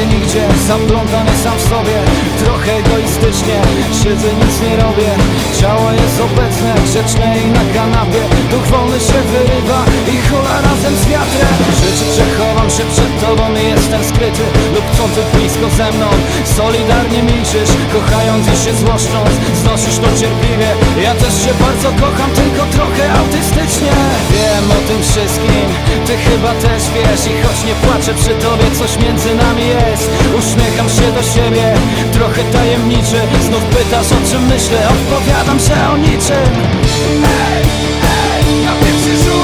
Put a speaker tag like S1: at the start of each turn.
S1: nigdzie, zaplątany sam w sobie. Trochę egoistycznie siedzę, nic nie robię. Ciało jest obecne, grzeczne i na kanapie. Duch wolny się wyrywa i hula razem z wiatrem. Rzeczy przechowam się przed tobą i jestem skryty. Lub chcą ty blisko ze mną, solidarnie milczysz, kochając i się złoszcząc, znosisz to cierpliwie. Ja też cię bardzo kocham, tylko trochę autystycznie. Wiem o tym wszystkim, ty chyba też wiesz. I choć nie płaczę przy tobie, coś między nami jest. Uśmiecham się do siebie, trochę tajemniczy. Znów pytasz, o czym myślę, odpowiadam, że o niczym. Ej, na pierwszy rzut